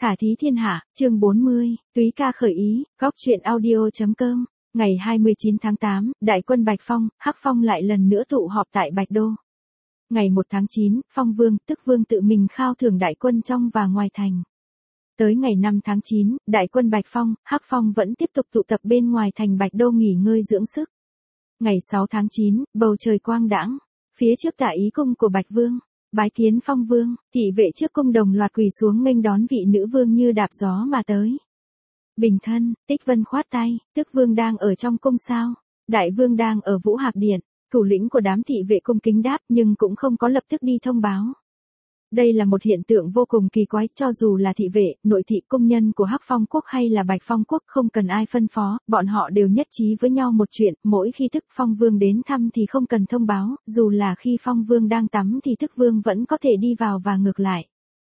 Khả thí thiên hạ, chương 40, túy ca khởi ý, góc truyện audio.com, ngày 29 tháng 8, đại quân Bạch Phong, Hắc Phong lại lần nữa tụ họp tại Bạch Đô. Ngày 1 tháng 9, Phong Vương, tức Vương tự mình khao thưởng đại quân trong và ngoài thành. Tới ngày 5 tháng 9, đại quân Bạch Phong, Hắc Phong vẫn tiếp tục tụ tập bên ngoài thành Bạch Đô nghỉ ngơi dưỡng sức. Ngày 6 tháng 9, bầu trời quang đãng, phía trước Tả Ý cung của Bạch Vương. Bái kiến Phong Vương, thị vệ trước cung đồng loạt quỳ xuống nghênh đón vị nữ vương như đạp gió mà tới. Bình thân, Tích Vân khoát tay, tức vương đang ở trong cung sao? Đại vương đang ở Vũ Hạc Điện. Thủ lĩnh của đám thị vệ cung kính đáp nhưng cũng không có lập tức đi thông báo. Đây là một hiện tượng vô cùng kỳ quái, cho dù là thị vệ, nội thị công nhân của Hắc Phong quốc hay là Bạch Phong quốc không cần ai phân phó, bọn họ đều nhất trí với nhau một chuyện, mỗi khi Tức Phong Vương đến thăm thì không cần thông báo, dù là khi Phong Vương đang tắm thì Tức Vương vẫn có thể đi vào và ngược lại.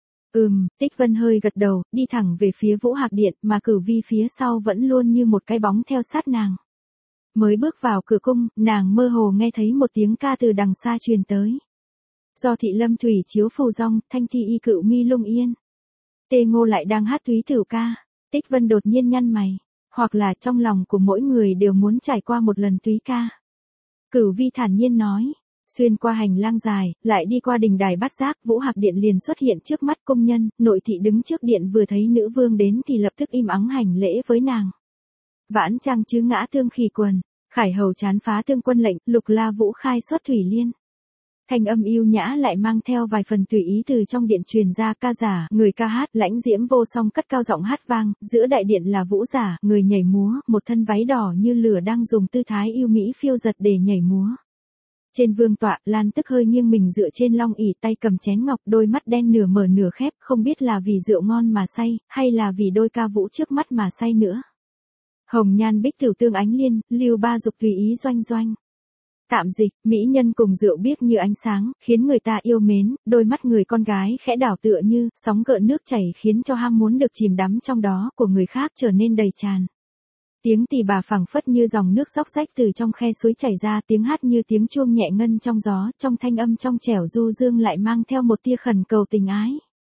Tích Vân hơi gật đầu, đi thẳng về phía Vũ Hạc Điện mà Cửu Vi phía sau vẫn luôn như một cái bóng theo sát nàng. Mới bước vào cửa cung, nàng mơ hồ nghe thấy một tiếng ca từ đằng xa truyền tới. Do thị lâm thủy chiếu phù rong, thanh thi y cựu mi lung yên. Tê Ngô lại đang hát túy tử ca. Tích Vân đột nhiên nhăn mày. Hoặc là trong lòng của mỗi người đều muốn trải qua một lần túy ca. Cửu Vi thản nhiên nói. Xuyên qua hành lang dài, lại đi qua đình đài Bát Giác, Vũ Hạc Điện liền xuất hiện trước mắt công nhân, nội thị đứng trước điện vừa thấy nữ vương đến thì lập tức im ắng hành lễ với nàng. Vãn trang chứ ngã tương khỉ quần, khải hầu chán phá tương quân lệnh, lục la vũ khai xuất thủy liên. Thanh âm yêu nhã lại mang theo vài phần tùy ý từ trong điện truyền ra, ca giả, người ca hát, lãnh diễm vô song cất cao giọng hát vang, giữa đại điện là vũ giả, người nhảy múa, một thân váy đỏ như lửa đang dùng tư thái yêu mỹ phiêu giật để nhảy múa. Trên vương tọa, Lan Tức hơi nghiêng mình dựa trên long ỷ, tay cầm chén ngọc, đôi mắt đen nửa mở nửa khép, không biết là vì rượu ngon mà say, hay là vì đôi ca vũ trước mắt mà say nữa. Hồng nhan bích tiểu tương ánh liên, lưu ba dục tùy ý doanh doanh. Tạm dịch, mỹ nhân cùng rượu biếc như ánh sáng, khiến người ta yêu mến, đôi mắt người con gái khẽ đảo tựa như, sóng gợn nước chảy khiến cho ham muốn được chìm đắm trong đó, của người khác trở nên đầy tràn. Tiếng tỳ bà phảng phất như dòng nước róc rách từ trong khe suối chảy ra, tiếng hát như tiếng chuông nhẹ ngân trong gió, trong thanh âm trong trẻo du dương lại mang theo một tia khẩn cầu tình ái.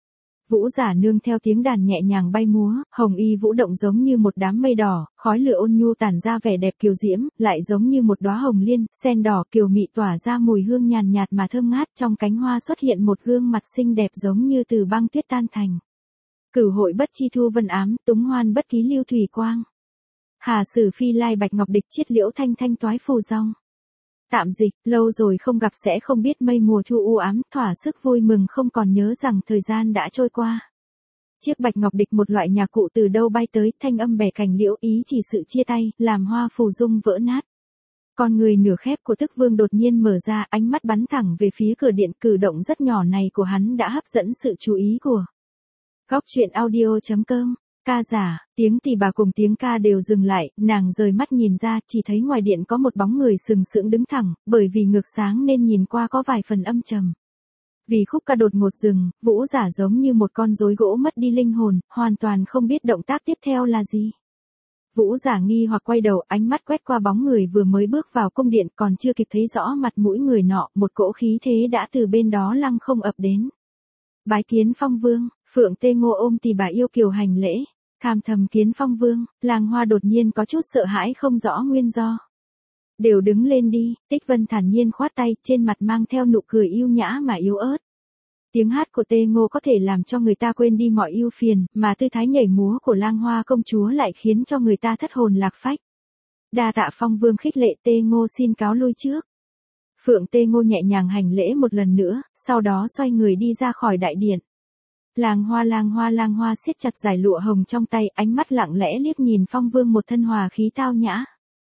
Vũ giả nương theo tiếng đàn nhẹ nhàng bay múa, hồng y vũ động giống như một đám mây đỏ, khói lửa ôn nhu tản ra vẻ đẹp kiều diễm, lại giống như một đóa hồng liên, sen đỏ kiều mị tỏa ra mùi hương nhàn nhạt mà thơm ngát, trong cánh hoa xuất hiện một gương mặt xinh đẹp giống như từ băng tuyết tan thành. Cửu hội bất chi thu vân ám, túng hoan bất ký lưu thủy quang. Hà sử phi lai bạch ngọc địch, chiết liễu thanh thanh toái phù rong. Tạm dịch, lâu rồi không gặp sẽ không biết mây mùa thu u ám, thỏa sức vui mừng không còn nhớ rằng thời gian đã trôi qua. Chiếc bạch ngọc địch một loại nhạc cụ từ đâu bay tới, thanh âm bẻ cành liễu, ý chỉ sự chia tay, làm hoa phù dung vỡ nát. Con người nửa khép của Tức Vương đột nhiên mở ra, ánh mắt bắn thẳng về phía cửa điện, cử động rất nhỏ này của hắn đã hấp dẫn sự chú ý của góc truyện audio.com. Ca giả, tiếng tỳ bà cùng tiếng ca đều dừng lại, nàng rời mắt nhìn ra, chỉ thấy ngoài điện có một bóng người sừng sững đứng thẳng, bởi vì ngược sáng nên nhìn qua có vài phần âm trầm. Vì khúc ca đột ngột dừng, vũ giả giống như một con rối gỗ mất đi linh hồn, hoàn toàn không biết động tác tiếp theo là gì. Vũ giả nghi hoặc quay đầu, ánh mắt quét qua bóng người vừa mới bước vào cung điện, còn chưa kịp thấy rõ mặt mũi người nọ, một cỗ khí thế đã từ bên đó lăng không ập đến. Bái kiến Phong Vương, Phượng Tê Ngô ôm tỳ bà yêu kiều hành lễ. Cam thầm kiến Phong Vương, Làng Hoa đột nhiên có chút sợ hãi không rõ nguyên do. Đều đứng lên đi, Tích Vân thản nhiên khoát tay, trên mặt mang theo nụ cười yêu nhã mà yếu ớt. Tiếng hát của Tê Ngô có thể làm cho người ta quên đi mọi ưu phiền, mà tư thái nhảy múa của Lang Hoa công chúa lại khiến cho người ta thất hồn lạc phách. Đa tạ Phong Vương khích lệ, Tê Ngô xin cáo lui trước. Phượng Tê Ngô nhẹ nhàng hành lễ một lần nữa, sau đó xoay người đi ra khỏi đại điện. Lang hoa siết chặt dải lụa hồng trong tay, ánh mắt lặng lẽ liếc nhìn Phong Vương một thân hòa khí tao nhã.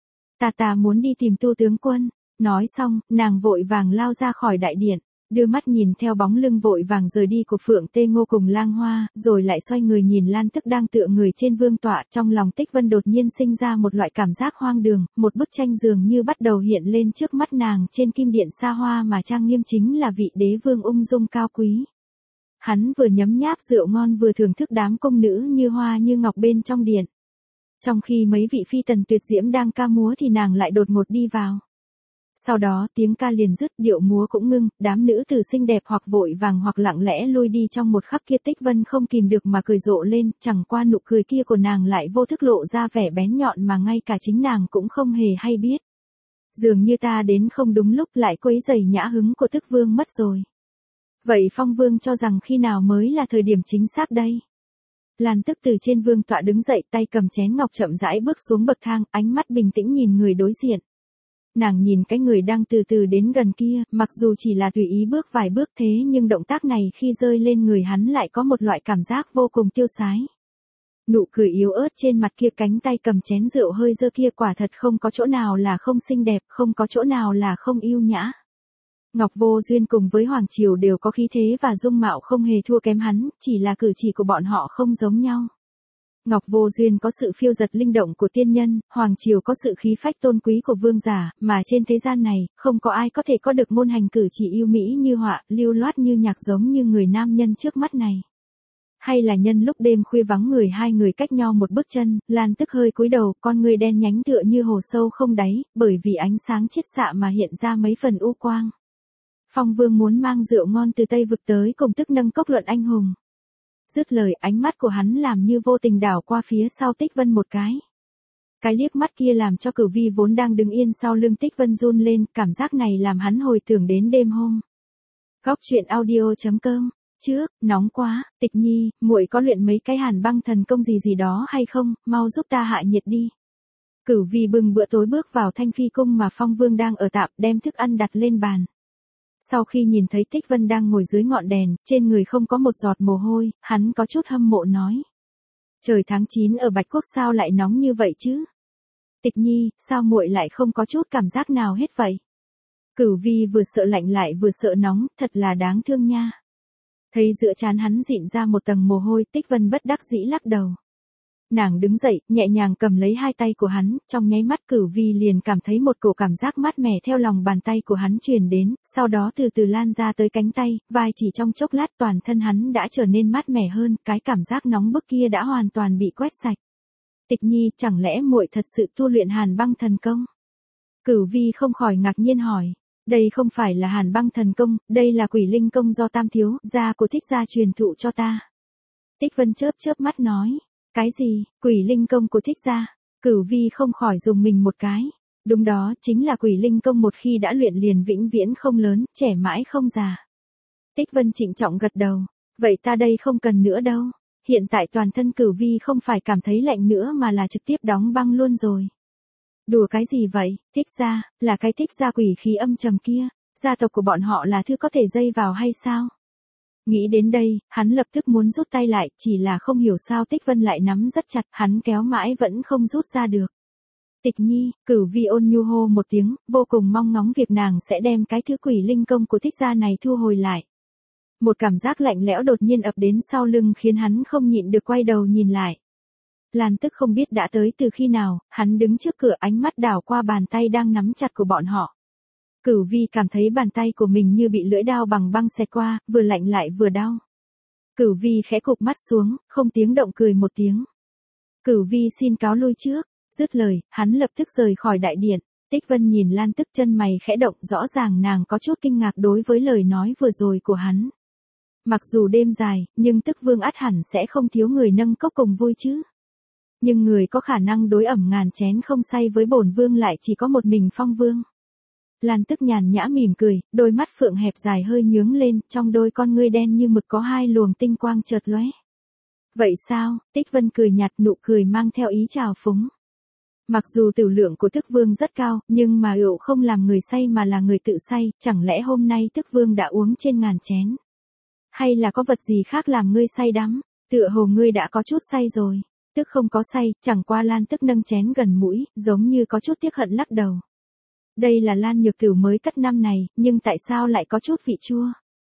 Ta muốn đi tìm Tu tướng quân. Nói xong, nàng vội vàng lao ra khỏi đại điện, đưa mắt nhìn theo bóng lưng vội vàng rời đi của Phượng Tê Ngô cùng Lang Hoa, rồi lại xoay người nhìn Lan Tức đang tựa người trên vương tọa, trong lòng Tích Vân đột nhiên sinh ra một loại cảm giác hoang đường, một bức tranh dường như bắt đầu hiện lên trước mắt nàng, trên kim điện xa hoa mà trang nghiêm chính là vị đế vương ung dung cao quý. Hắn vừa nhấm nháp rượu ngon vừa thưởng thức đám công nữ như hoa như ngọc bên trong điện. Trong khi mấy vị phi tần tuyệt diễm đang ca múa thì nàng lại đột ngột đi vào. Sau đó tiếng ca liền dứt, điệu múa cũng ngưng, đám nữ tử xinh đẹp hoặc vội vàng hoặc lặng lẽ lui đi trong một khắc kia. Tích Vân không kìm được mà cười rộ lên, chẳng qua nụ cười kia của nàng lại vô thức lộ ra vẻ bén nhọn mà ngay cả chính nàng cũng không hề hay biết. Dường như ta đến không đúng lúc, lại quấy rầy nhã hứng của Tức Vương mất rồi. Vậy Phong Vương cho rằng khi nào mới là thời điểm chính xác đây? Lan Tức từ trên vương tọa đứng dậy, tay cầm chén ngọc chậm rãi bước xuống bậc thang, ánh mắt bình tĩnh nhìn người đối diện. Nàng nhìn cái người đang từ từ đến gần kia, mặc dù chỉ là tùy ý bước vài bước thế nhưng động tác này khi rơi lên người hắn lại có một loại cảm giác vô cùng tiêu sái. Nụ cười yếu ớt trên mặt kia, cánh tay cầm chén rượu hơi giơ kia, quả thật không có chỗ nào là không xinh đẹp, không có chỗ nào là không yêu nhã. Ngọc Vô Duyên cùng với Hoàng Triều đều có khí thế và dung mạo không hề thua kém hắn, chỉ là cử chỉ của bọn họ không giống nhau. Ngọc Vô Duyên có sự phiêu dật linh động của tiên nhân, Hoàng Triều có sự khí phách tôn quý của vương giả, mà trên thế gian này, không có ai có thể có được ngôn hành cử chỉ yêu mỹ như họa, lưu loát như nhạc giống như người nam nhân trước mắt này. Hay là nhân lúc đêm khuya vắng người, hai người cách nhau một bước chân, Lan Tức hơi cúi đầu, con người đen nhánh tựa như hồ sâu không đáy, bởi vì ánh sáng chiết xạ mà hiện ra mấy phần u quang. Phong Vương muốn mang rượu ngon từ Tây Vực tới cùng Tức nâng cốc luận anh hùng. Dứt lời, ánh mắt của hắn làm như vô tình đảo qua phía sau Tích Vân một cái. Cái liếc mắt kia làm cho Cửu Vi vốn đang đứng yên sau lưng Tích Vân run lên, cảm giác này làm hắn hồi tưởng đến đêm hôm. Góc truyện audio.com. Trước, nóng quá, Tịch Nhi, muội có luyện mấy cái Hàn Băng Thần Công gì đó hay không, mau giúp ta hạ nhiệt đi. Cửu Vi bưng bữa tối bước vào Thanh Phi cung mà Phong Vương đang ở tạm, đem thức ăn đặt lên bàn. Sau khi nhìn thấy Tích Vân đang ngồi dưới ngọn đèn, trên người không có một giọt mồ hôi, hắn có chút hâm mộ nói. Trời tháng 9 ở Bạch Quốc sao lại nóng như vậy chứ? Tịch Nhi, sao muội lại không có chút cảm giác nào hết vậy? Cửu Vi vừa sợ lạnh lại vừa sợ nóng, thật là đáng thương nha. Thấy giữa trán hắn dịn ra một tầng mồ hôi, Tích Vân bất đắc dĩ lắc đầu. Nàng đứng dậy, nhẹ nhàng cầm lấy hai tay của hắn, trong nháy mắt Cửu Vi liền cảm thấy một cổ cảm giác mát mẻ theo lòng bàn tay của hắn truyền đến, sau đó từ từ lan ra tới cánh tay, vai chỉ trong chốc lát toàn thân hắn đã trở nên mát mẻ hơn, cái cảm giác nóng bức kia đã hoàn toàn bị quét sạch. Tịch Nhi, chẳng lẽ muội thật sự tu luyện Hàn Băng Thần Công? Cửu Vi không khỏi ngạc nhiên hỏi. Đây không phải là Hàn Băng Thần Công, đây là Quỷ Linh Công do Tam thiếu gia của Thích gia truyền thụ cho ta. Tích Vân chớp chớp mắt nói. Cái gì, Quỷ Linh Công của Thích gia? Cửu Vi không khỏi dùng mình một cái. Đúng đó, chính là Quỷ Linh Công, một khi đã luyện liền vĩnh viễn không lớn, trẻ mãi không già. Tích Vân trịnh trọng gật đầu. Vậy ta đây không cần nữa đâu. Hiện tại toàn thân Cửu Vi không phải cảm thấy lạnh nữa mà là trực tiếp đóng băng luôn rồi. Đùa cái gì vậy, Thích gia, là cái Thích gia quỷ khí âm trầm kia, gia tộc của bọn họ là thứ có thể dây vào hay sao? Nghĩ đến đây, hắn lập tức muốn rút tay lại, chỉ là không hiểu sao Tích Vân lại nắm rất chặt, hắn kéo mãi vẫn không rút ra được. Tịch Nhi, Cửu Vi ôn nhu hô một tiếng, vô cùng mong ngóng việc nàng sẽ đem cái thứ Quỷ Linh Công của Thích gia này thu hồi lại. Một cảm giác lạnh lẽo đột nhiên ập đến sau lưng khiến hắn không nhịn được quay đầu nhìn lại. Lan Tức không biết đã tới từ khi nào, hắn đứng trước cửa, ánh mắt đảo qua bàn tay đang nắm chặt của bọn họ. Cửu Vi cảm thấy bàn tay của mình như bị lưỡi dao bằng băng xẹt qua, vừa lạnh lại vừa đau. Cửu Vi khẽ cụp mắt xuống, không tiếng động cười một tiếng. Cửu Vi xin cáo lui trước, dứt lời, hắn lập tức rời khỏi đại điện. Tích Vân nhìn Lan Tức, chân mày khẽ động, rõ ràng nàng có chút kinh ngạc đối với lời nói vừa rồi của hắn. Mặc dù đêm dài, nhưng Tức Vương ắt hẳn sẽ không thiếu người nâng cốc cùng vui chứ. Nhưng người có khả năng đối ẩm ngàn chén không say với bổn vương lại chỉ có một mình Phong Vương. Lan Tức nhàn nhã mỉm cười, đôi mắt phượng hẹp dài hơi nhướng lên, trong đôi con ngươi đen như mực có hai luồng tinh quang chợt lóe. Vậy sao? Tích Vân cười nhạt, nụ cười mang theo ý trào phúng. Mặc dù tiểu lượng của Tức Vương rất cao, nhưng mà rượu không làm người say mà là người tự say, chẳng lẽ hôm nay Tức Vương đã uống trên ngàn chén? Hay là có vật gì khác làm ngươi say đắm? Tựa hồ ngươi đã có chút say rồi. Tức không có say, chẳng qua Lan Tức nâng chén gần mũi, giống như có chút tiếc hận lắc đầu. Đây là Lan Nhược Tửu mới cất năm này, nhưng tại sao lại có chút vị chua?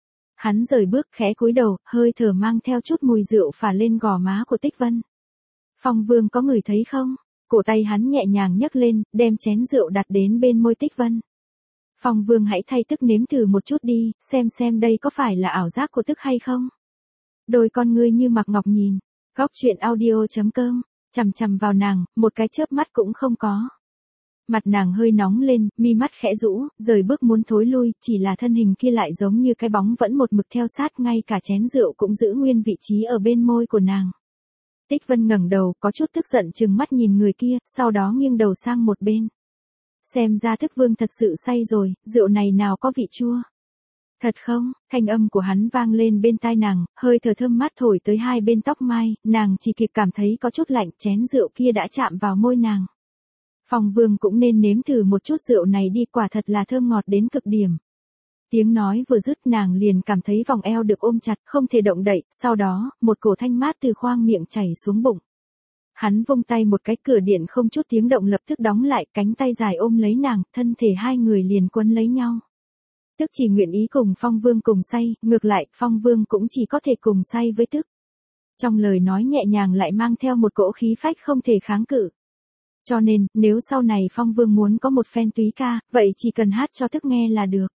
Hắn rời bước khẽ cúi đầu, hơi thở mang theo chút mùi rượu phả lên gò má của Tích Vân. Phong Vương có người thấy không? Cổ tay hắn nhẹ nhàng nhấc lên, đem chén rượu đặt đến bên môi Tích Vân. Phong Vương hãy thay Tức nếm thử một chút đi, xem đây có phải là ảo giác của Tức hay không? Đôi con ngươi như mặc ngọc nhìn. Góc truyện audio.com, chằm chằm vào nàng, một cái chớp mắt cũng không có. Mặt nàng hơi nóng lên, mi mắt khẽ rũ, rời bước muốn thối lui, chỉ là thân hình kia lại giống như cái bóng vẫn một mực theo sát, ngay cả chén rượu cũng giữ nguyên vị trí ở bên môi của nàng. Tích Vân ngẩng đầu, có chút tức giận trừng mắt nhìn người kia, sau đó nghiêng đầu sang một bên. Xem ra Thức Vương thật sự say rồi, rượu này nào có vị chua. Thật không? Thanh âm của hắn vang lên bên tai nàng, hơi thở thơm mát thổi tới hai bên tóc mai, nàng chỉ kịp cảm thấy có chút lạnh, chén rượu kia đã chạm vào môi nàng. Phong Vương cũng nên nếm thử một chút rượu này đi, quả thật là thơm ngọt đến cực điểm. Tiếng nói vừa dứt nàng liền cảm thấy vòng eo được ôm chặt, không thể động đậy, sau đó, một cổ thanh mát từ khoang miệng chảy xuống bụng. Hắn vung tay một cái, cửa điện không chút tiếng động lập tức đóng lại, cánh tay dài ôm lấy nàng, thân thể hai người liền quấn lấy nhau. Tức chỉ nguyện ý cùng Phong Vương cùng say, ngược lại, Phong Vương cũng chỉ có thể cùng say với Tức. Trong lời nói nhẹ nhàng lại mang theo một cỗ khí phách không thể kháng cự. Cho nên, nếu sau này Phong Vương muốn có một phen túy ca, vậy chỉ cần hát cho Tức nghe là được.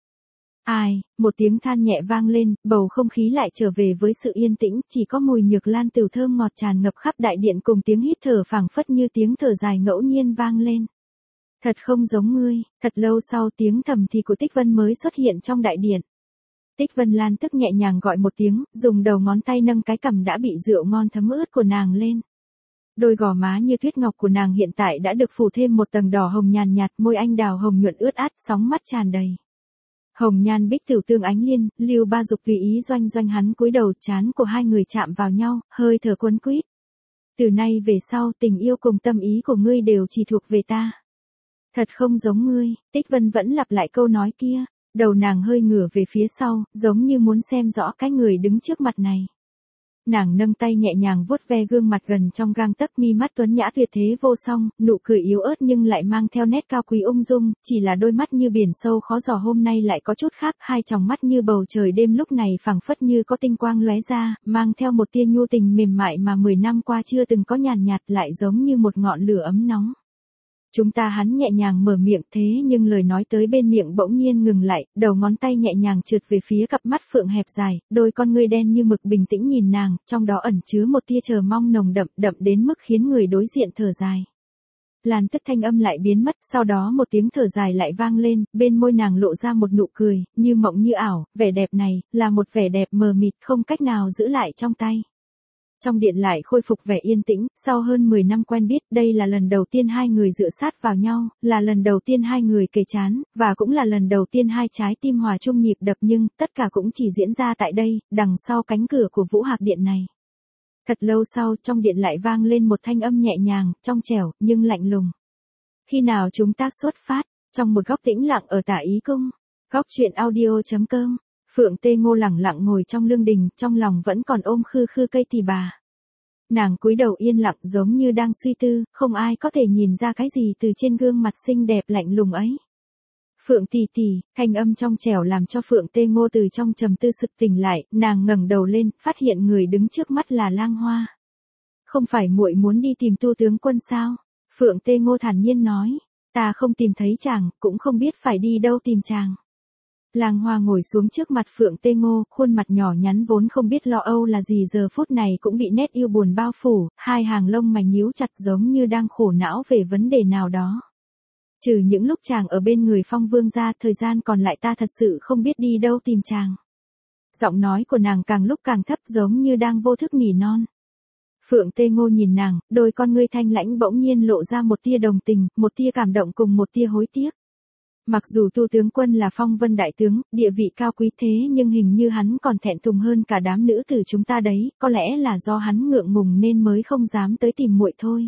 Ai, một tiếng than nhẹ vang lên, bầu không khí lại trở về với sự yên tĩnh, chỉ có mùi nhược lan tửu thơm ngọt tràn ngập khắp đại điện cùng tiếng hít thở phảng phất như tiếng thở dài ngẫu nhiên vang lên. Thật không giống ngươi, thật lâu sau tiếng thầm thì của Tích Vân mới xuất hiện trong đại điện. Tích Vân Lan tức nhẹ nhàng gọi một tiếng, dùng đầu ngón tay nâng cái cằm đã bị rượu ngon thấm ướt của nàng lên. Đôi gò má như tuyết ngọc của nàng hiện tại đã được phủ thêm một tầng đỏ hồng nhàn nhạt, môi anh đào hồng nhuận ướt át, sóng mắt tràn đầy. Hồng nhan bích tiểu tương ánh liên, Lưu Ba Dục tùy ý doanh doanh hắn cúi đầu, trán của hai người chạm vào nhau, hơi thở quấn quýt. Từ nay về sau tình yêu cùng tâm ý của ngươi đều chỉ thuộc về ta. Thật không giống ngươi, Tích Vân vẫn lặp lại câu nói kia, đầu nàng hơi ngửa về phía sau, giống như muốn xem rõ cái người đứng trước mặt này. Nàng nâng tay nhẹ nhàng vuốt ve gương mặt gần trong gang tấc, mi mắt tuấn nhã tuyệt thế vô song, nụ cười yếu ớt nhưng lại mang theo nét cao quý ung dung, chỉ là đôi mắt như biển sâu khó dò hôm nay lại có chút khác, hai tròng mắt như bầu trời đêm lúc này phảng phất như có tinh quang lóe ra, mang theo một tia nhu tình mềm mại mà 10 năm qua chưa từng có, nhàn nhạt lại giống như một ngọn lửa ấm nóng. Chúng ta, hắn nhẹ nhàng mở miệng, thế nhưng lời nói tới bên miệng bỗng nhiên ngừng lại, đầu ngón tay nhẹ nhàng trượt về phía cặp mắt phượng hẹp dài, đôi con ngươi đen như mực bình tĩnh nhìn nàng, trong đó ẩn chứa một tia chờ mong nồng đậm, đậm đến mức khiến người đối diện thở dài. Lan Tức thanh âm lại biến mất, sau đó một tiếng thở dài lại vang lên, bên môi nàng lộ ra một nụ cười, như mộng như ảo, vẻ đẹp này, là một vẻ đẹp mờ mịt không cách nào giữ lại trong tay. Trong điện lại khôi phục vẻ yên tĩnh, sau hơn 10 năm quen biết, đây là lần đầu tiên hai người dựa sát vào nhau, là lần đầu tiên hai người kề chán, và cũng là lần đầu tiên hai trái tim hòa chung nhịp đập, nhưng tất cả cũng chỉ diễn ra tại đây, đằng sau cánh cửa của Vũ Hạc Điện này. Thật lâu sau, trong điện lại vang lên một thanh âm nhẹ nhàng, trong trẻo, nhưng lạnh lùng. Khi nào chúng ta xuất phát? Trong một góc tĩnh lặng ở Tả Ý Cung. Góc truyện audio.com. Phượng Tê Ngô lẳng lặng ngồi trong lương đình, trong lòng vẫn còn ôm khư khư cây tỳ bà. Nàng cúi đầu yên lặng giống như đang suy tư, không ai có thể nhìn ra cái gì từ trên gương mặt xinh đẹp lạnh lùng ấy. Phượng tỷ tỷ, thanh âm trong trẻo làm cho Phượng Tê Ngô từ trong trầm tư sực tỉnh lại, nàng ngẩng đầu lên, phát hiện người đứng trước mắt là Lang Hoa. Không phải muội muốn đi tìm Tu tướng quân sao? Phượng Tê Ngô thản nhiên nói, ta không tìm thấy chàng, cũng không biết phải đi đâu tìm chàng. Lang Hoa ngồi xuống trước mặt Phượng Tê Ngô, khuôn mặt nhỏ nhắn vốn không biết lo âu là gì giờ phút này cũng bị nét yêu buồn bao phủ, hai hàng lông mày nhíu chặt giống như đang khổ não về vấn đề nào đó. Trừ những lúc chàng ở bên người Phong Vương ra, thời gian còn lại ta thật sự không biết đi đâu tìm chàng. Giọng nói của nàng càng lúc càng thấp giống như đang vô thức nỉ non. Phượng Tê Ngô nhìn nàng, đôi con ngươi thanh lãnh bỗng nhiên lộ ra một tia đồng tình, một tia cảm động cùng một tia hối tiếc. Mặc dù Tu tướng quân là phong vân đại tướng, địa vị cao quý thế nhưng hình như hắn còn thẹn thùng hơn cả đám nữ tử chúng ta đấy, có lẽ là do hắn ngượng ngùng nên mới không dám tới tìm muội thôi.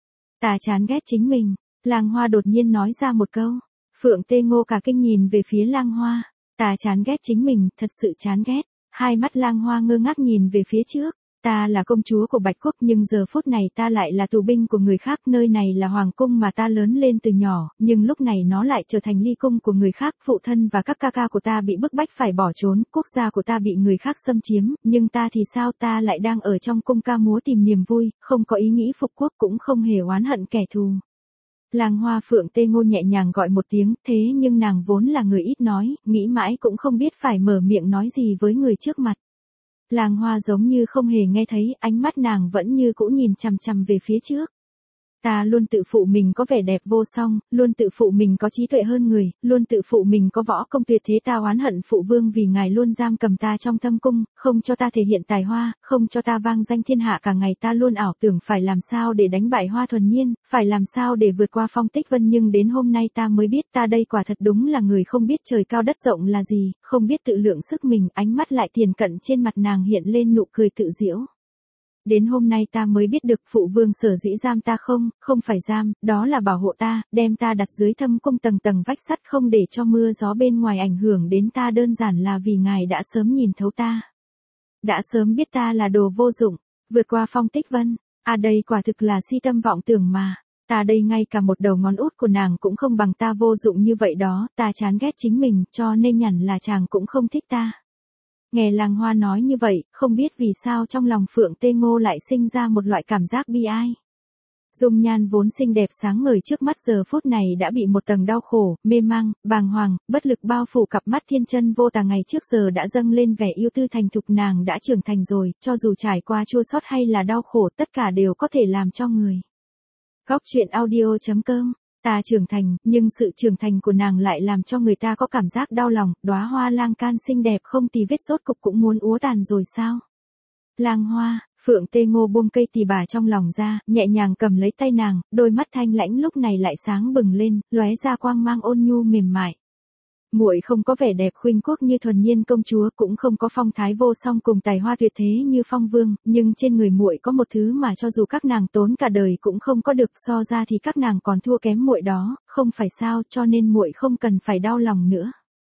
Ta chán ghét chính mình, Lang Hoa đột nhiên nói ra một câu. Phượng Tê Ngô cả kinh nhìn về phía Lang Hoa, ta chán ghét chính mình, thật sự chán ghét. Hai mắt Lang Hoa ngơ ngác nhìn về phía trước. Ta là công chúa của Bạch Quốc nhưng giờ phút này ta lại là tù binh của người khác, nơi này là hoàng cung mà ta lớn lên từ nhỏ, nhưng lúc này nó lại trở thành ly cung của người khác, phụ thân và các ca ca của ta bị bức bách phải bỏ trốn, quốc gia của ta bị người khác xâm chiếm, nhưng ta thì sao, ta lại đang ở trong cung ca múa tìm niềm vui, không có ý nghĩ phục quốc cũng không hề oán hận kẻ thù. Lang Hoa Phượng Tê Ngô nhẹ nhàng gọi một tiếng, thế nhưng nàng vốn là người ít nói, nghĩ mãi cũng không biết phải mở miệng nói gì với người trước mặt. Lang Hoa giống như không hề nghe thấy, ánh mắt nàng vẫn như cũ nhìn chằm chằm về phía trước. Ta luôn tự phụ mình có vẻ đẹp vô song, luôn tự phụ mình có trí tuệ hơn người, luôn tự phụ mình có võ công tuyệt thế. Ta oán hận phụ vương vì ngài luôn giam cầm ta trong thâm cung, không cho ta thể hiện tài hoa, không cho ta vang danh thiên hạ. Cả ngày ta luôn ảo tưởng phải làm sao để đánh bại Hoa Thuần Nhiên, phải làm sao để vượt qua Phong Tích Vân, nhưng đến hôm nay ta mới biết ta đây quả thật đúng là người không biết trời cao đất rộng là gì, không biết tự lượng sức mình. Ánh mắt lại tiền cận trên mặt nàng hiện lên nụ cười tự giễu. Đến hôm nay ta mới biết được phụ vương sở dĩ giam ta không phải giam, đó là bảo hộ ta, đem ta đặt dưới thâm cung tầng tầng vách sắt không để cho mưa gió bên ngoài ảnh hưởng đến ta, đơn giản là vì ngài đã sớm nhìn thấu ta. Đã sớm biết ta là đồ vô dụng, vượt qua Phong Tích Vân, đây quả thực là si tâm vọng tưởng mà. Ta đây ngay cả một đầu ngón út của nàng cũng không bằng, ta vô dụng như vậy đó, ta chán ghét chính mình, cho nên hẳn là chàng cũng không thích ta. Nghe Làng Hoa nói như vậy, không biết vì sao trong lòng Phượng Tê Ngô lại sinh ra một loại cảm giác bi ai. Dung nhan vốn xinh đẹp sáng ngời trước mắt giờ phút này đã bị một tầng đau khổ, mê mang, bàng hoàng, bất lực bao phủ. Cặp mắt thiên chân vô tà ngày trước giờ đã dâng lên vẻ yêu tư thành thục. Nàng đã trưởng thành rồi, cho dù trải qua chua xót hay là đau khổ, tất cả đều có thể làm cho người. Góc truyện audio.com. Ta trưởng thành, nhưng sự trưởng thành của nàng lại làm cho người ta có cảm giác đau lòng. Đóa hoa lang can xinh đẹp không tì vết rốt cục cũng muốn úa tàn rồi sao? Lang Hoa, Phượng Tê Ngô buông cây tỳ bà trong lòng ra, nhẹ nhàng cầm lấy tay nàng, đôi mắt thanh lãnh lúc này lại sáng bừng lên, lóe ra quang mang ôn nhu mềm mại. Muội không có vẻ đẹp khuynh quốc như Thuần Nhiên công chúa, cũng không có phong thái vô song cùng tài hoa tuyệt thế như Phong Vương, nhưng trên người muội có một thứ mà cho dù các nàng tốn cả đời cũng không có được, so ra thì các nàng còn thua kém muội đó, không phải sao? Cho nên muội không cần phải đau lòng nữa.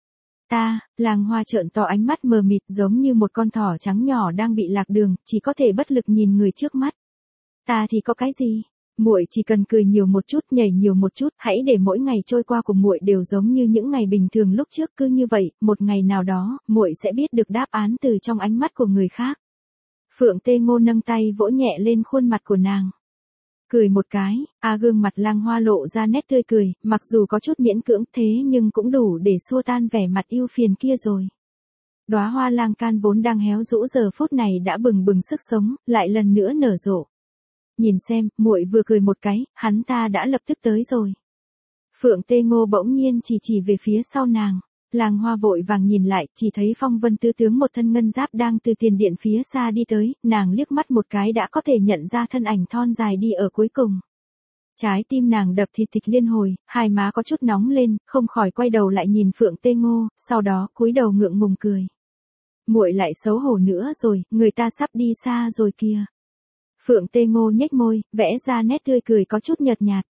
Ta, Làng Hoa trợn to ánh mắt mờ mịt giống như một con thỏ trắng nhỏ đang bị lạc đường, chỉ có thể bất lực nhìn người trước mắt. Ta thì có cái gì? Muội chỉ cần cười nhiều một chút, nhảy nhiều một chút, hãy để mỗi ngày trôi qua của muội đều giống như những ngày bình thường lúc trước. Cứ như vậy, một ngày nào đó, muội sẽ biết được đáp án từ trong ánh mắt của người khác. Phượng Tê Ngô nâng tay vỗ nhẹ lên khuôn mặt của nàng. Cười một cái, gương mặt Lang Hoa lộ ra nét tươi cười, mặc dù có chút miễn cưỡng thế nhưng cũng đủ để xua tan vẻ mặt ưu phiền kia rồi. Đóa hoa lang can vốn đang héo rũ giờ phút này đã bừng bừng sức sống, lại lần nữa nở rộ. Nhìn xem, muội vừa cười một cái, hắn ta đã lập tức tới rồi. Phượng Tê Ngô bỗng nhiên chỉ về phía sau nàng. Làng Hoa vội vàng nhìn lại, chỉ thấy Phong Vân tứ tướng một thân ngân giáp đang từ tiền điện phía xa đi tới, nàng liếc mắt một cái đã có thể nhận ra thân ảnh thon dài đi ở cuối cùng. Trái tim nàng đập thình thịch liên hồi, hai má có chút nóng lên, không khỏi quay đầu lại nhìn Phượng Tê Ngô, sau đó cúi đầu ngượng ngùng cười. Muội lại xấu hổ nữa rồi, người ta sắp đi xa rồi kìa. Phượng Tê Ngô nhếch môi, vẽ ra nét tươi cười có chút nhợt nhạt.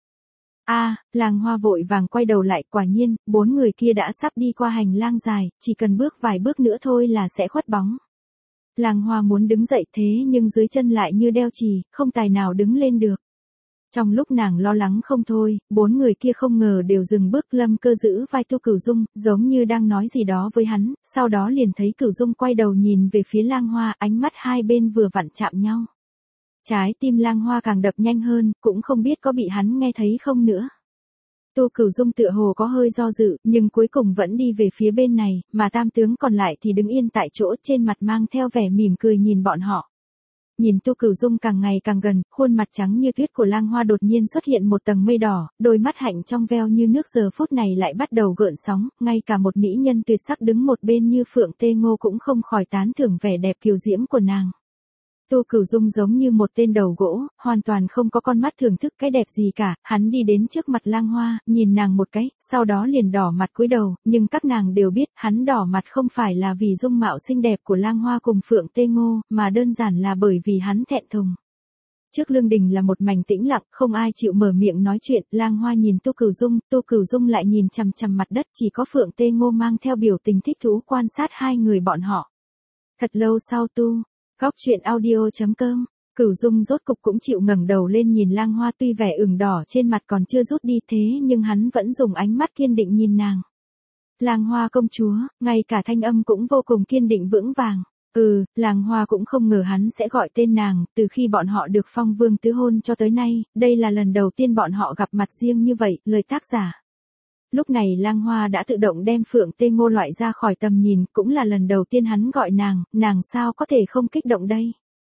Làng Hoa vội vàng quay đầu lại, quả nhiên, bốn người kia đã sắp đi qua hành lang dài, chỉ cần bước vài bước nữa thôi là sẽ khuất bóng. Làng Hoa muốn đứng dậy thế nhưng dưới chân lại như đeo chì, không tài nào đứng lên được. Trong lúc nàng lo lắng không thôi, bốn người kia không ngờ đều dừng bước. Lâm Cơ giữ vai Tu Cửu Dung, giống như đang nói gì đó với hắn, sau đó liền thấy Cửu Dung quay đầu nhìn về phía Lang Hoa, ánh mắt hai bên vừa vặn chạm nhau. Trái tim Lang Hoa càng đập nhanh hơn, cũng không biết có bị hắn nghe thấy không nữa. Tu Cửu Dung tựa hồ có hơi do dự, nhưng cuối cùng vẫn đi về phía bên này, mà tam tướng còn lại thì đứng yên tại chỗ, trên mặt mang theo vẻ mỉm cười nhìn bọn họ. Nhìn Tu Cửu Dung càng ngày càng gần, khuôn mặt trắng như tuyết của Lang Hoa đột nhiên xuất hiện một tầng mây đỏ, đôi mắt hạnh trong veo như nước giờ phút này lại bắt đầu gợn sóng, ngay cả một mỹ nhân tuyệt sắc đứng một bên như Phượng Tê Ngô cũng không khỏi tán thưởng vẻ đẹp kiều diễm của nàng. Tu Cửu Dung giống như một tên đầu gỗ, hoàn toàn không có con mắt thưởng thức cái đẹp gì cả, hắn đi đến trước mặt Lang Hoa, nhìn nàng một cái, sau đó liền đỏ mặt cúi đầu, nhưng các nàng đều biết, hắn đỏ mặt không phải là vì dung mạo xinh đẹp của Lang Hoa cùng Phượng Tê Ngô, mà đơn giản là bởi vì hắn thẹn thùng. Trước lương đình là một mảnh tĩnh lặng, không ai chịu mở miệng nói chuyện, Lang Hoa nhìn Tu Cửu Dung lại nhìn chằm chằm mặt đất, chỉ có Phượng Tê Ngô mang theo biểu tình thích thú quan sát hai người bọn họ. Thật lâu sau Góc truyện audio.com, Cửu Dung rốt cục cũng chịu ngẩng đầu lên nhìn Lang Hoa, tuy vẻ ửng đỏ trên mặt còn chưa rút đi thế nhưng hắn vẫn dùng ánh mắt kiên định nhìn nàng. Lang Hoa công chúa, ngay cả thanh âm cũng vô cùng kiên định vững vàng. Lang Hoa cũng không ngờ hắn sẽ gọi tên nàng, từ khi bọn họ được Phong Vương tứ hôn cho tới nay, đây là lần đầu tiên bọn họ gặp mặt riêng như vậy, lời tác giả. Lúc này Lang Hoa đã tự động đem Phượng Tê Ngô loại ra khỏi tầm nhìn, cũng là lần đầu tiên hắn gọi nàng sao có thể không kích động đây.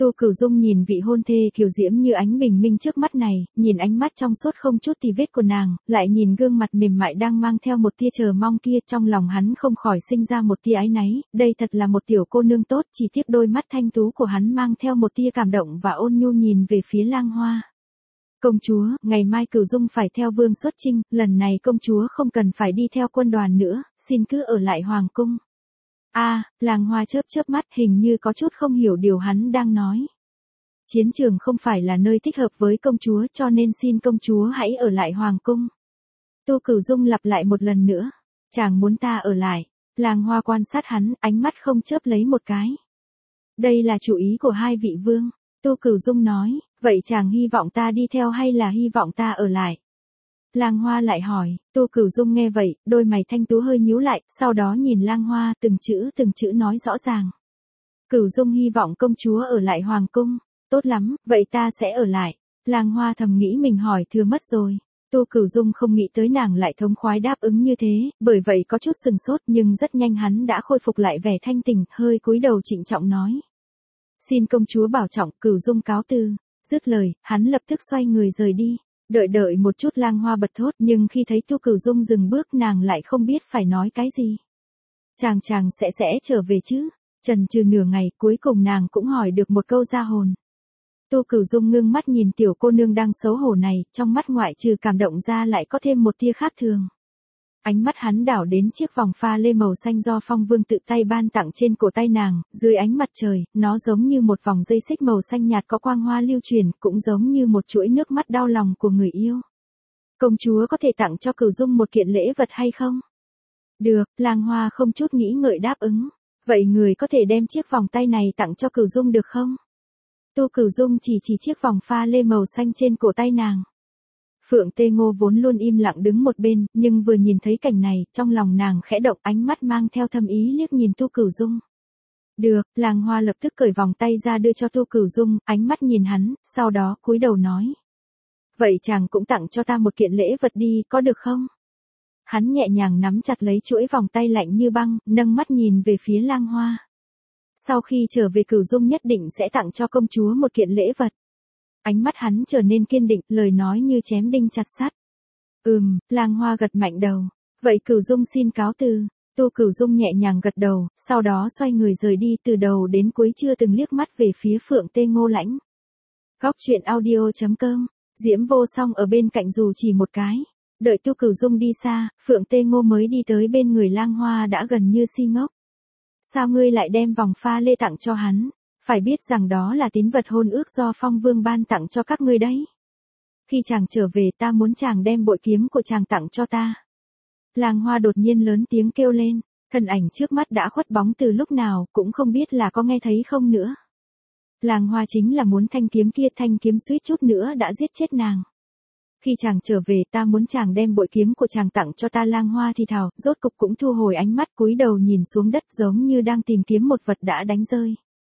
Tô Cửu Dung nhìn vị hôn thê kiều diễm như ánh bình minh trước mắt này, nhìn ánh mắt trong suốt không chút tì vết của nàng, lại nhìn gương mặt mềm mại đang mang theo một tia chờ mong kia, trong lòng hắn không khỏi sinh ra một tia áy náy, đây thật là một tiểu cô nương tốt, chỉ tiếc đôi mắt thanh tú của hắn mang theo một tia cảm động và ôn nhu nhìn về phía Lang Hoa. Công chúa, ngày mai Cửu Dung phải theo vương xuất chinh, lần này công chúa không cần phải đi theo quân đoàn nữa, xin cứ ở lại hoàng cung. Lang Hoa chớp chớp mắt, hình như có chút không hiểu điều hắn đang nói. Chiến trường không phải là nơi thích hợp với công chúa, cho nên xin công chúa hãy ở lại hoàng cung. Tô Cửu Dung lặp lại một lần nữa. Chàng muốn ta ở lại. Lang Hoa quan sát hắn, ánh mắt không chớp lấy một cái. Đây là chủ ý của hai vị vương. Tô Cửu Dung nói, vậy chàng hy vọng ta đi theo hay là hy vọng ta ở lại? Lang Hoa lại hỏi. Tô Cửu Dung nghe vậy, đôi mày thanh tú hơi nhíu lại, sau đó nhìn Lang Hoa, từng chữ nói rõ ràng. Cửu Dung hy vọng công chúa ở lại hoàng cung. Tốt lắm, vậy ta sẽ ở lại. Lang Hoa thầm nghĩ mình hỏi thừa mất rồi. Tô Cửu Dung không nghĩ tới nàng lại thống khoái đáp ứng như thế, bởi vậy có chút sừng sốt, nhưng rất nhanh hắn đã khôi phục lại vẻ thanh tình, hơi cúi đầu trịnh trọng nói. Xin công chúa bảo trọng. Cửu Dung cáo từ. Dứt lời, hắn lập tức xoay người rời đi. Đợi một chút, Lang Hoa bật thốt, nhưng khi thấy Tô Cửu Dung dừng bước, nàng lại không biết phải nói cái gì. Chàng sẽ trở về chứ? Chần chừ nửa ngày, cuối cùng nàng cũng hỏi được một câu ra hồn. Tô Cửu Dung ngưng mắt nhìn tiểu cô nương đang xấu hổ này, trong mắt ngoại trừ cảm động ra lại có thêm một tia khác thường. Ánh mắt hắn đảo đến chiếc vòng pha lê màu xanh do Phong Vương tự tay ban tặng trên cổ tay nàng, dưới ánh mặt trời, nó giống như một vòng dây xích màu xanh nhạt có quang hoa lưu truyền, cũng giống như một chuỗi nước mắt đau lòng của người yêu. Công chúa có thể tặng cho Cửu Dung một kiện lễ vật hay không? Được, Lang Hoa không chút nghĩ ngợi đáp ứng. Vậy người có thể đem chiếc vòng tay này tặng cho Cửu Dung được không? Tô Cửu Dung chỉ chiếc vòng pha lê màu xanh trên cổ tay nàng. Phượng Tê Ngô vốn luôn im lặng đứng một bên, nhưng vừa nhìn thấy cảnh này, trong lòng nàng khẽ động, ánh mắt mang theo thâm ý liếc nhìn Tô Cửu Dung. Được, Lang Hoa lập tức cởi vòng tay ra đưa cho Tô Cửu Dung, ánh mắt nhìn hắn, sau đó cúi đầu nói. Vậy chàng cũng tặng cho ta một kiện lễ vật đi, có được không? Hắn nhẹ nhàng nắm chặt lấy chuỗi vòng tay lạnh như băng, nâng mắt nhìn về phía Lang Hoa. Sau khi trở về Cửu Dung nhất định sẽ tặng cho công chúa một kiện lễ vật. Ánh mắt hắn trở nên kiên định, lời nói như chém đinh chặt sắt. Lang Hoa gật mạnh đầu. Vậy Cửu Dung xin cáo từ. Tô Cửu Dung nhẹ nhàng gật đầu, sau đó xoay người rời đi, từ đầu đến cuối chưa từng liếc mắt về phía Phượng Tê Ngô lãnh. Góc truyện audio.com. Diễm Vô Song ở bên cạnh dù chỉ một cái. Đợi Tô Cửu Dung đi xa, Phượng Tê Ngô mới đi tới bên người Lang Hoa đã gần như si ngốc. Sao ngươi lại đem vòng pha lê tặng cho hắn? Phải biết rằng đó là tín vật hôn ước do Phong Vương ban tặng cho các ngươi đấy. Khi chàng trở về ta muốn chàng đem bội kiếm của chàng tặng cho ta. Lang Hoa đột nhiên lớn tiếng kêu lên, thân ảnh trước mắt đã khuất bóng từ lúc nào, cũng không biết là có nghe thấy không nữa. Lang Hoa chính là muốn thanh kiếm kia, thanh kiếm suýt chút nữa đã giết chết nàng. Khi chàng trở về ta muốn chàng đem bội kiếm của chàng tặng cho ta. Lang Hoa thì thào, rốt cục cũng thu hồi ánh mắt, cúi đầu nhìn xuống đất giống như đang tìm kiếm một vật đã đánh rơi.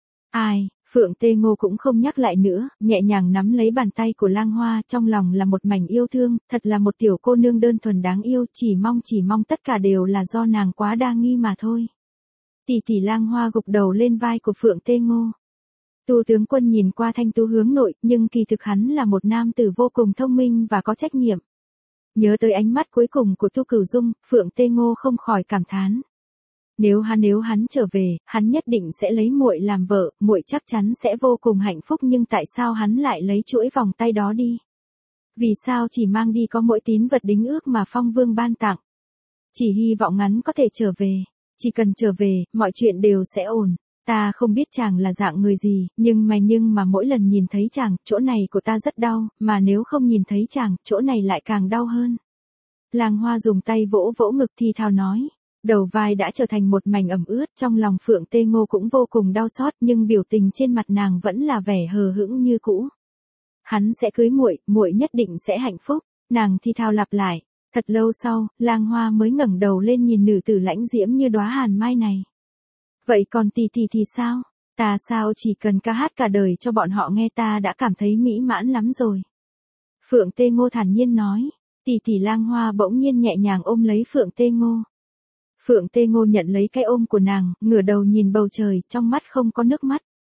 Phượng Tê Ngô cũng không nhắc lại nữa, nhẹ nhàng nắm lấy bàn tay của Lang Hoa, trong lòng là một mảnh yêu thương, thật là một tiểu cô nương đơn thuần đáng yêu, chỉ mong tất cả đều là do nàng quá đa nghi mà thôi. Tỷ Lang Hoa gục đầu lên vai của Phượng Tê Ngô. Tu tướng quân nhìn qua thanh tú hướng nội, nhưng kỳ thực hắn là một nam tử vô cùng thông minh và có trách nhiệm. Nhớ tới ánh mắt cuối cùng của Tô Cửu Dung, Phượng Tê Ngô không khỏi cảm thán. Nếu hắn trở về, hắn nhất định sẽ lấy muội làm vợ, muội chắc chắn sẽ vô cùng hạnh phúc, nhưng tại sao hắn lại lấy chuỗi vòng tay đó đi? Vì sao chỉ mang đi có mỗi tín vật đính ước mà Phong Vương ban tặng? Chỉ hy vọng hắn có thể trở về, chỉ cần trở về, mọi chuyện đều sẽ ổn. Ta không biết chàng là dạng người gì, nhưng mà mỗi lần nhìn thấy chàng, chỗ này của ta rất đau, mà nếu không nhìn thấy chàng, chỗ này lại càng đau hơn. Lang Hoa dùng tay vỗ vỗ ngực thì thào nói. Đầu vai đã trở thành một mảnh ẩm ướt, trong lòng Phượng Tê Ngô cũng vô cùng đau xót, nhưng biểu tình trên mặt nàng vẫn là vẻ hờ hững như cũ. Hắn sẽ cưới muội nhất định sẽ hạnh phúc, nàng thì thào lặp lại. Thật lâu sau, Lang Hoa mới ngẩng đầu lên nhìn nữ tử lãnh diễm như đóa hàn mai này. Vậy còn tỷ thì sao? Ta sao chỉ cần ca hát cả đời cho bọn họ nghe ta đã cảm thấy mỹ mãn lắm rồi. Phượng Tê Ngô thản nhiên nói. Tỷ Lang Hoa bỗng nhiên nhẹ nhàng ôm lấy Phượng Tê Ngô. Phượng Tê Ngô nhận lấy cái ôm của nàng, ngửa đầu nhìn bầu trời, trong mắt không có nước mắt.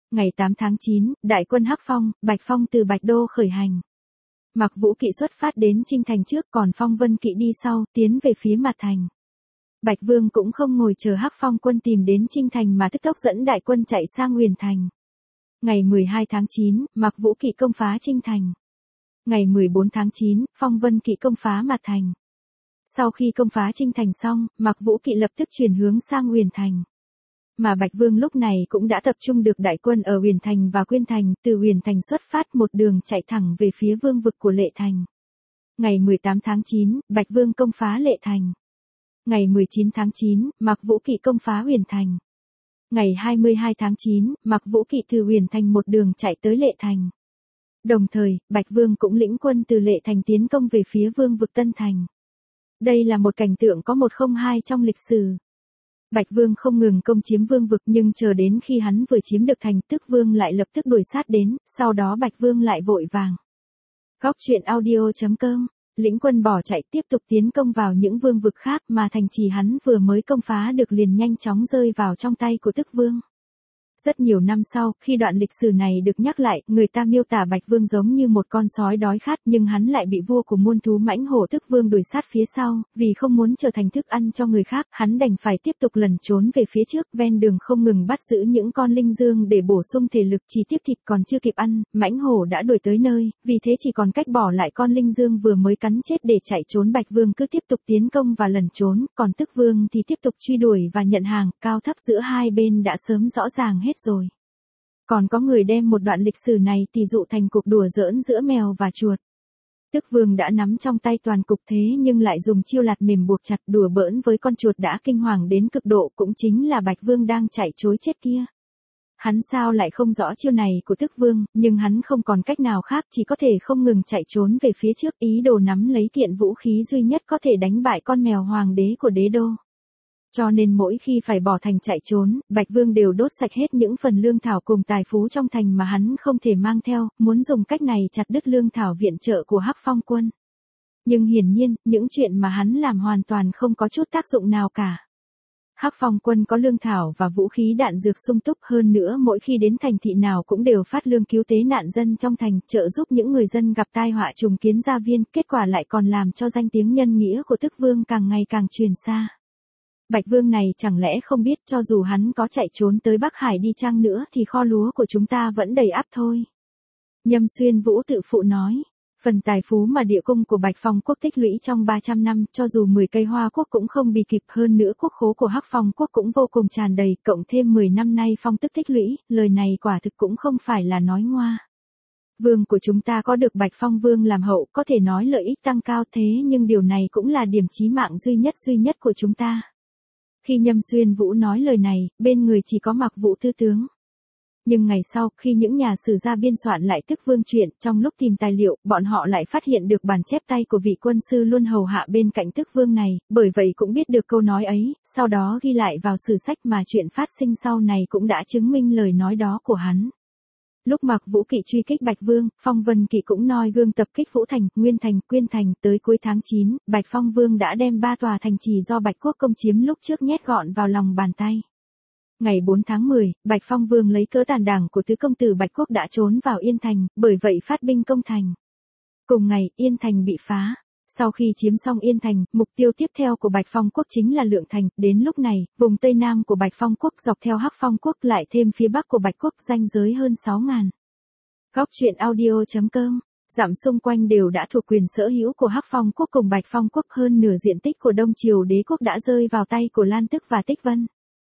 Ngày 8 tháng 9, đại quân Hắc Phong, Bạch Phong từ Bạch Đô khởi hành. Mặc Vũ Kỵ xuất phát đến Trinh Thành trước, còn Phong Vân Kỵ đi sau, tiến về phía mặt thành. Bạch Vương cũng không ngồi chờ Hắc Phong quân tìm đến Trinh Thành mà tức tốc dẫn đại quân chạy sang Nguyền Thành. Ngày 12 tháng 9, Mặc Vũ Kỵ công phá Trinh Thành. Ngày 14 tháng 9, Phong Vân Kỵ công phá mặt thành. Sau khi công phá Trinh Thành xong, Mặc Vũ Kỵ lập tức chuyển hướng sang Nguyền Thành. Mà Bạch Vương lúc này cũng đã tập trung được đại quân ở Huyền Thành và Quyên Thành, từ Huyền Thành xuất phát một đường chạy thẳng về phía vương vực của Lệ Thành. Ngày 18 tháng 9, Bạch Vương công phá Lệ Thành. Ngày 19 tháng 9, Mặc Vũ Kỵ công phá Huyền Thành. Ngày 22 tháng 9, Mặc Vũ Kỵ từ Huyền Thành một đường chạy tới Lệ Thành. Đồng thời, Bạch Vương cũng lĩnh quân từ Lệ Thành tiến công về phía vương vực Tân Thành. Đây là một cảnh tượng có 102 trong lịch sử. Bạch Vương không ngừng công chiếm vương vực, nhưng chờ đến khi hắn vừa chiếm được thành, Tức Vương lại lập tức đuổi sát đến, sau đó Bạch Vương lại vội vàng. Góc truyện audio.com, lĩnh quân bỏ chạy tiếp tục tiến công vào những vương vực khác mà thành trì hắn vừa mới công phá được liền nhanh chóng rơi vào trong tay của Tức Vương. Rất nhiều năm sau, khi đoạn lịch sử này được nhắc lại, người ta miêu tả Bạch Vương giống như một con sói đói khát, nhưng hắn lại bị vua của muôn thú mãnh hổ Tức Vương đuổi sát phía sau, vì không muốn trở thành thức ăn cho người khác, hắn đành phải tiếp tục lẩn trốn về phía trước, ven đường không ngừng bắt giữ những con linh dương để bổ sung thể lực, chỉ tiếc thịt còn chưa kịp ăn, mãnh hổ đã đuổi tới nơi, vì thế chỉ còn cách bỏ lại con linh dương vừa mới cắn chết để chạy trốn. Bạch Vương cứ tiếp tục tiến công và lẩn trốn, còn Tức Vương thì tiếp tục truy đuổi và nhận hàng, cao thấp giữa hai bên đã sớm rõ ràng hết rồi. Còn có người đem một đoạn lịch sử này tỉ dụ thành cuộc đùa giỡn giữa mèo và chuột. Tức Vương đã nắm trong tay toàn cục thế nhưng lại dùng chiêu lạt mềm buộc chặt, đùa bỡn với con chuột đã kinh hoàng đến cực độ, cũng chính là Bạch Vương đang chạy trối chết kia. Hắn sao lại không rõ chiêu này của Tức Vương, nhưng hắn không còn cách nào khác, chỉ có thể không ngừng chạy trốn về phía trước, ý đồ nắm lấy kiện vũ khí duy nhất có thể đánh bại con mèo hoàng đế của đế đô. Cho nên mỗi khi phải bỏ thành chạy trốn, Bạch Vương đều đốt sạch hết những phần lương thảo cùng tài phú trong thành mà hắn không thể mang theo, muốn dùng cách này chặt đứt lương thảo viện trợ của Hắc Phong quân. Nhưng hiển nhiên, những chuyện mà hắn làm hoàn toàn không có chút tác dụng nào cả. Hắc Phong quân có lương thảo và vũ khí đạn dược sung túc, hơn nữa mỗi khi đến thành thị nào cũng đều phát lương cứu tế nạn dân trong thành, trợ giúp những người dân gặp tai họa trùng kiến gia viên, kết quả lại còn làm cho danh tiếng nhân nghĩa của Tức Vương càng ngày càng truyền xa. Bạch Vương này chẳng lẽ không biết cho dù hắn có chạy trốn tới Bắc Hải đi chăng nữa thì kho lúa của chúng ta vẫn đầy ắp thôi. Nhâm Xuyên Vũ tự phụ nói, phần tài phú mà địa cung của Bạch Phong quốc tích lũy trong 300 năm, cho dù 10 cây hoa quốc cũng không bì kịp, hơn nữa quốc khố của Hắc Phong quốc cũng vô cùng tràn đầy, cộng thêm 10 năm nay phong tức tích lũy, lời này quả thực cũng không phải là nói ngoa. Vương của chúng ta có được Bạch Phong Vương làm hậu, có thể nói lợi ích tăng cao, thế nhưng điều này cũng là điểm chí mạng duy nhất của chúng ta. Khi Nhâm Xuyên Vũ nói lời này, bên người chỉ có Mặc Vũ Tư tướng. Nhưng ngày sau, khi những nhà sử gia biên soạn lại Tức Vương truyện, trong lúc tìm tài liệu, bọn họ lại phát hiện được bản chép tay của vị quân sư luôn hầu hạ bên cạnh Tức Vương này, bởi vậy cũng biết được câu nói ấy, sau đó ghi lại vào sử sách mà chuyện phát sinh sau này cũng đã chứng minh lời nói đó của hắn. Lúc Mặc Vũ Kỵ truy kích Bạch Vương, Phong Vân Kỵ cũng noi gương tập kích Vũ Thành, Nguyên Thành, Quyên Thành, tới cuối tháng 9, Bạch Phong Vương đã đem 3 tòa thành trì do Bạch Quốc công chiếm lúc trước nhét gọn vào lòng bàn tay. Ngày 4 tháng 10, Bạch Phong Vương lấy cớ tàn đảng của tứ công tử Bạch Quốc đã trốn vào Yên Thành, bởi vậy phát binh công thành. Cùng ngày, Yên Thành bị phá. Sau khi chiếm xong Yên Thành, mục tiêu tiếp theo của Bạch Phong quốc chính là Lượng Thành, đến lúc này, vùng Tây Nam của Bạch Phong quốc dọc theo Hắc Phong quốc lại thêm phía Bắc của Bạch Quốc ranh giới hơn 6.000. Góc truyện audio.com, dặm xung quanh đều đã thuộc quyền sở hữu của Hắc Phong quốc cùng Bạch Phong quốc, hơn nửa diện tích của Đông Triều đế quốc đã rơi vào tay của Lan Tức và Tích Vân.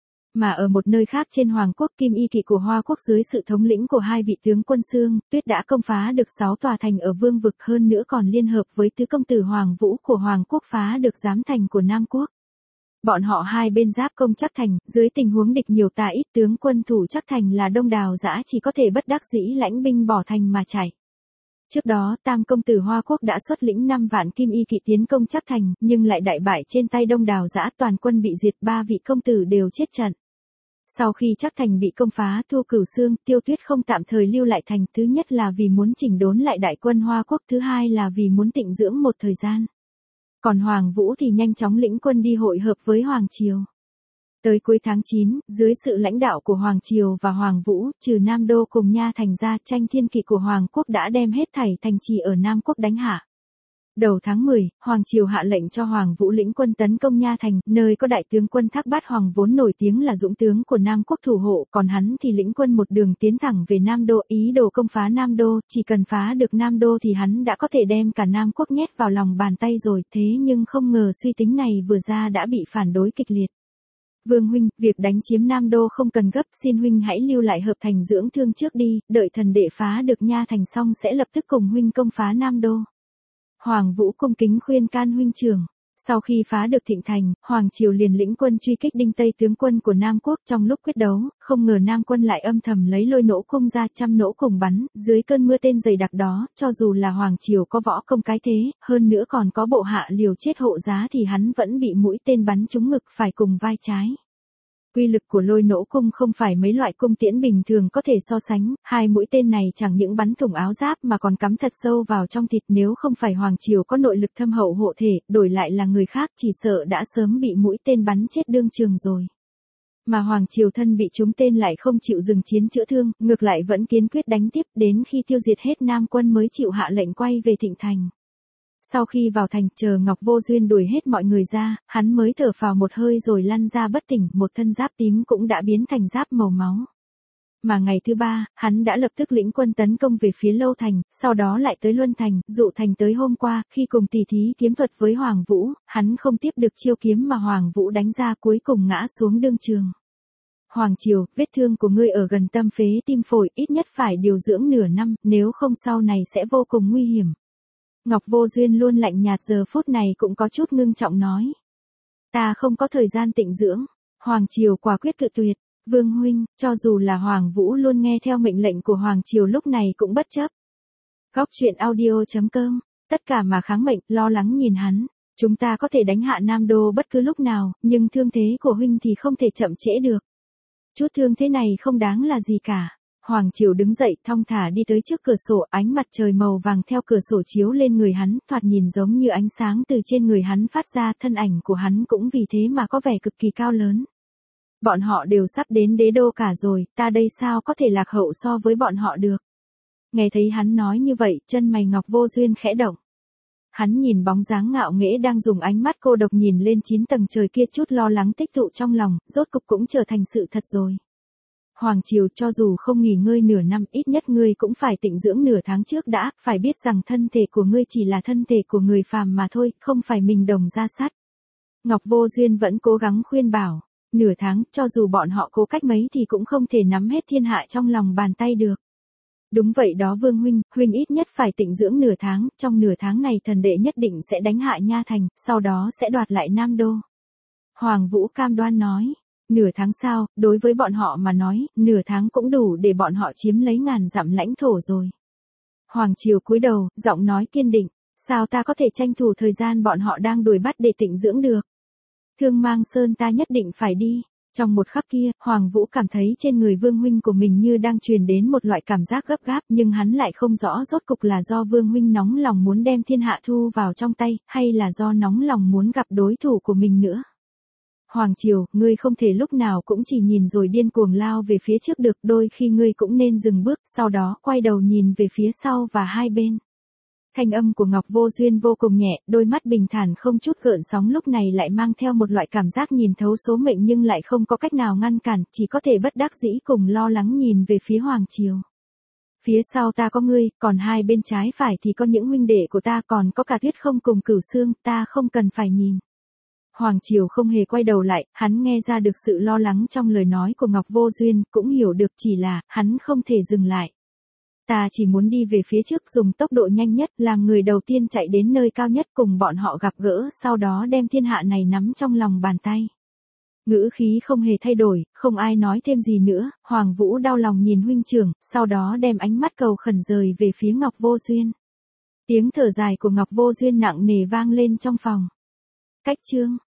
Mà ở một nơi khác trên Hoàng quốc, Kim Y Kỵ của Hoa quốc dưới sự thống lĩnh của hai vị tướng quân Sương, Tuyết đã công phá được 6 tòa thành ở vương vực, hơn nữa còn liên hợp với tứ công tử Hoàng Vũ của Hoàng quốc phá được giám thành của Nam quốc. Bọn họ hai bên giáp công Trắc Thành, dưới tình huống địch nhiều ta ít, tướng quân thủ Trắc Thành là Đông Đào Dã chỉ có thể bất đắc dĩ lãnh binh bỏ thành mà chạy. Trước đó, Tam công tử Hoa quốc đã xuất lĩnh 5 vạn Kim Y Kỵ tiến công Trắc Thành, nhưng lại đại bại trên tay Đông Đào Dã, toàn quân bị diệt, 3 vị công tử đều chết trận. Sau khi Trắc Thành bị công phá, Thu Cửu Xương, Tiêu Tuyết không tạm thời lưu lại thành, thứ nhất là vì muốn chỉnh đốn lại đại quân Hoa quốc, thứ hai là vì muốn tịnh dưỡng một thời gian. Còn Hoàng Vũ thì nhanh chóng lĩnh quân đi hội hợp với Hoàng Triều. Tới cuối tháng 9, dưới sự lãnh đạo của Hoàng Triều và Hoàng Vũ, trừ Nam Đô cùng Nha Thành ra, tranh thiên kỵ của Hoàng quốc đã đem hết thảy thành trì ở Nam quốc đánh hạ. Đầu tháng 10, Hoàng Triều hạ lệnh cho Hoàng Vũ lĩnh quân tấn công Nha Thành, nơi có đại tướng quân Thác Bát Hoàng vốn nổi tiếng là dũng tướng của Nam quốc thủ hộ, còn hắn thì lĩnh quân một đường tiến thẳng về Nam Đô, ý đồ công phá Nam Đô, chỉ cần phá được Nam Đô thì hắn đã có thể đem cả Nam quốc nhét vào lòng bàn tay rồi, thế nhưng không ngờ suy tính này vừa ra đã bị phản đối kịch liệt. Vương huynh, việc đánh chiếm Nam Đô không cần gấp, xin huynh hãy lưu lại hợp thành dưỡng thương trước đi, đợi thần đệ phá được Nha Thành xong sẽ lập tức cùng huynh công phá Nam Đô. Hoàng Vũ cung kính khuyên can huynh trưởng. Sau khi phá được Thịnh Thành, Hoàng Triều liền lĩnh quân truy kích Đinh Tây tướng quân của Nam Quốc. Trong lúc quyết đấu, không ngờ Nam quân lại âm thầm lấy lôi nỗ cung ra, trăm nỗ cùng bắn, dưới cơn mưa tên dày đặc đó, cho dù là Hoàng Triều có võ công cái thế, hơn nữa còn có bộ hạ liều chết hộ giá thì hắn vẫn bị mũi tên bắn trúng ngực phải cùng vai trái. Quy lực của lôi nỗ cung không phải mấy loại cung tiễn bình thường có thể so sánh, hai mũi tên này chẳng những bắn thủng áo giáp mà còn cắm thật sâu vào trong thịt, nếu không phải Hoàng Triều có nội lực thâm hậu hộ thể, đổi lại là người khác chỉ sợ đã sớm bị mũi tên bắn chết đương trường rồi. Mà Hoàng Triều thân bị trúng tên lại không chịu dừng chiến chữa thương, ngược lại vẫn kiên quyết đánh tiếp đến khi tiêu diệt hết Nam quân mới chịu hạ lệnh quay về Thịnh Thành. Sau khi vào thành, chờ Ngọc Vô Duyên đuổi hết mọi người ra, hắn mới thở phào một hơi rồi lăn ra bất tỉnh, một thân giáp tím cũng đã biến thành giáp màu máu. Mà ngày thứ ba, hắn đã lập tức lĩnh quân tấn công về phía Lâu Thành, sau đó lại tới Luân Thành, Dụ Thành. Tới hôm qua, khi cùng tỉ thí kiếm thuật với Hoàng Vũ, hắn không tiếp được chiêu kiếm mà Hoàng Vũ đánh ra, cuối cùng ngã xuống đương trường. Hoàng Triều, vết thương của ngươi ở gần tâm phế tim phổi, ít nhất phải điều dưỡng nửa năm, nếu không sau này sẽ vô cùng nguy hiểm. Ngọc Vô Duyên luôn lạnh nhạt giờ phút này cũng có chút ngưng trọng nói. Ta không có thời gian tịnh dưỡng. Hoàng Triều quả quyết cự tuyệt. Vương huynh, cho dù là Hoàng Vũ luôn nghe theo mệnh lệnh của Hoàng Triều lúc này cũng bất chấp. Góc truyện audio.com, tất cả mà kháng mệnh, lo lắng nhìn hắn. Chúng ta có thể đánh hạ Nam Đô bất cứ lúc nào, nhưng thương thế của huynh thì không thể chậm trễ được. Chút thương thế này không đáng là gì cả. Hoàng Triều đứng dậy thong thả đi tới trước cửa sổ, ánh mặt trời màu vàng theo cửa sổ chiếu lên người hắn, thoạt nhìn giống như ánh sáng từ trên người hắn phát ra, thân ảnh của hắn cũng vì thế mà có vẻ cực kỳ cao lớn. Bọn họ đều sắp đến đế đô cả rồi, ta đây sao có thể lạc hậu so với bọn họ được. Nghe thấy hắn nói như vậy, chân mày Ngọc Vô Duyên khẽ động. Hắn nhìn bóng dáng ngạo nghễ đang dùng ánh mắt cô độc nhìn lên 9 tầng trời kia, chút lo lắng tích tụ trong lòng, rốt cục cũng trở thành sự thật rồi. Hoàng Triều, cho dù không nghỉ ngơi nửa năm, ít nhất ngươi cũng phải tịnh dưỡng nửa tháng trước đã, phải biết rằng thân thể của ngươi chỉ là thân thể của người phàm mà thôi, không phải mình đồng ra sắt. Ngọc Vô Duyên vẫn cố gắng khuyên bảo, nửa tháng, cho dù bọn họ cố cách mấy thì cũng không thể nắm hết thiên hạ trong lòng bàn tay được. Đúng vậy đó Vương huynh, huynh ít nhất phải tịnh dưỡng nửa tháng, trong nửa tháng này thần đệ nhất định sẽ đánh hạ Nha Thành, sau đó sẽ đoạt lại Nam Đô. Hoàng Vũ cam đoan nói. Nửa tháng sao, đối với bọn họ mà nói, nửa tháng cũng đủ để bọn họ chiếm lấy ngàn dặm lãnh thổ rồi. Hoàng Triều cúi đầu, giọng nói kiên định, sao ta có thể tranh thủ thời gian bọn họ đang đuổi bắt để tịnh dưỡng được. Thương Mang Sơn ta nhất định phải đi. Trong một khắc kia, Hoàng Vũ cảm thấy trên người Vương huynh của mình như đang truyền đến một loại cảm giác gấp gáp, nhưng hắn lại không rõ rốt cục là do Vương huynh nóng lòng muốn đem thiên hạ thu vào trong tay, hay là do nóng lòng muốn gặp đối thủ của mình nữa. Hoàng Triều, ngươi không thể lúc nào cũng chỉ nhìn rồi điên cuồng lao về phía trước được, đôi khi ngươi cũng nên dừng bước, sau đó quay đầu nhìn về phía sau và hai bên. Thanh âm của Ngọc Vô Duyên vô cùng nhẹ, đôi mắt bình thản không chút gợn sóng lúc này lại mang theo một loại cảm giác nhìn thấu số mệnh nhưng lại không có cách nào ngăn cản, chỉ có thể bất đắc dĩ cùng lo lắng nhìn về phía Hoàng Triều. Phía sau ta có ngươi, còn hai bên trái phải thì có những huynh đệ của ta, còn có cả Tuyết Không cùng Cửu Xương, ta không cần phải nhìn. Hoàng Triều không hề quay đầu lại, hắn nghe ra được sự lo lắng trong lời nói của Ngọc Vô Duyên, cũng hiểu được chỉ là, hắn không thể dừng lại. Ta chỉ muốn đi về phía trước dùng tốc độ nhanh nhất, làm người đầu tiên chạy đến nơi cao nhất cùng bọn họ gặp gỡ, sau đó đem thiên hạ này nắm trong lòng bàn tay. Ngữ khí không hề thay đổi, không ai nói thêm gì nữa, Hoàng Vũ đau lòng nhìn huynh trưởng, sau đó đem ánh mắt cầu khẩn rời về phía Ngọc Vô Duyên. Tiếng thở dài của Ngọc Vô Duyên nặng nề vang lên trong phòng. Cách chương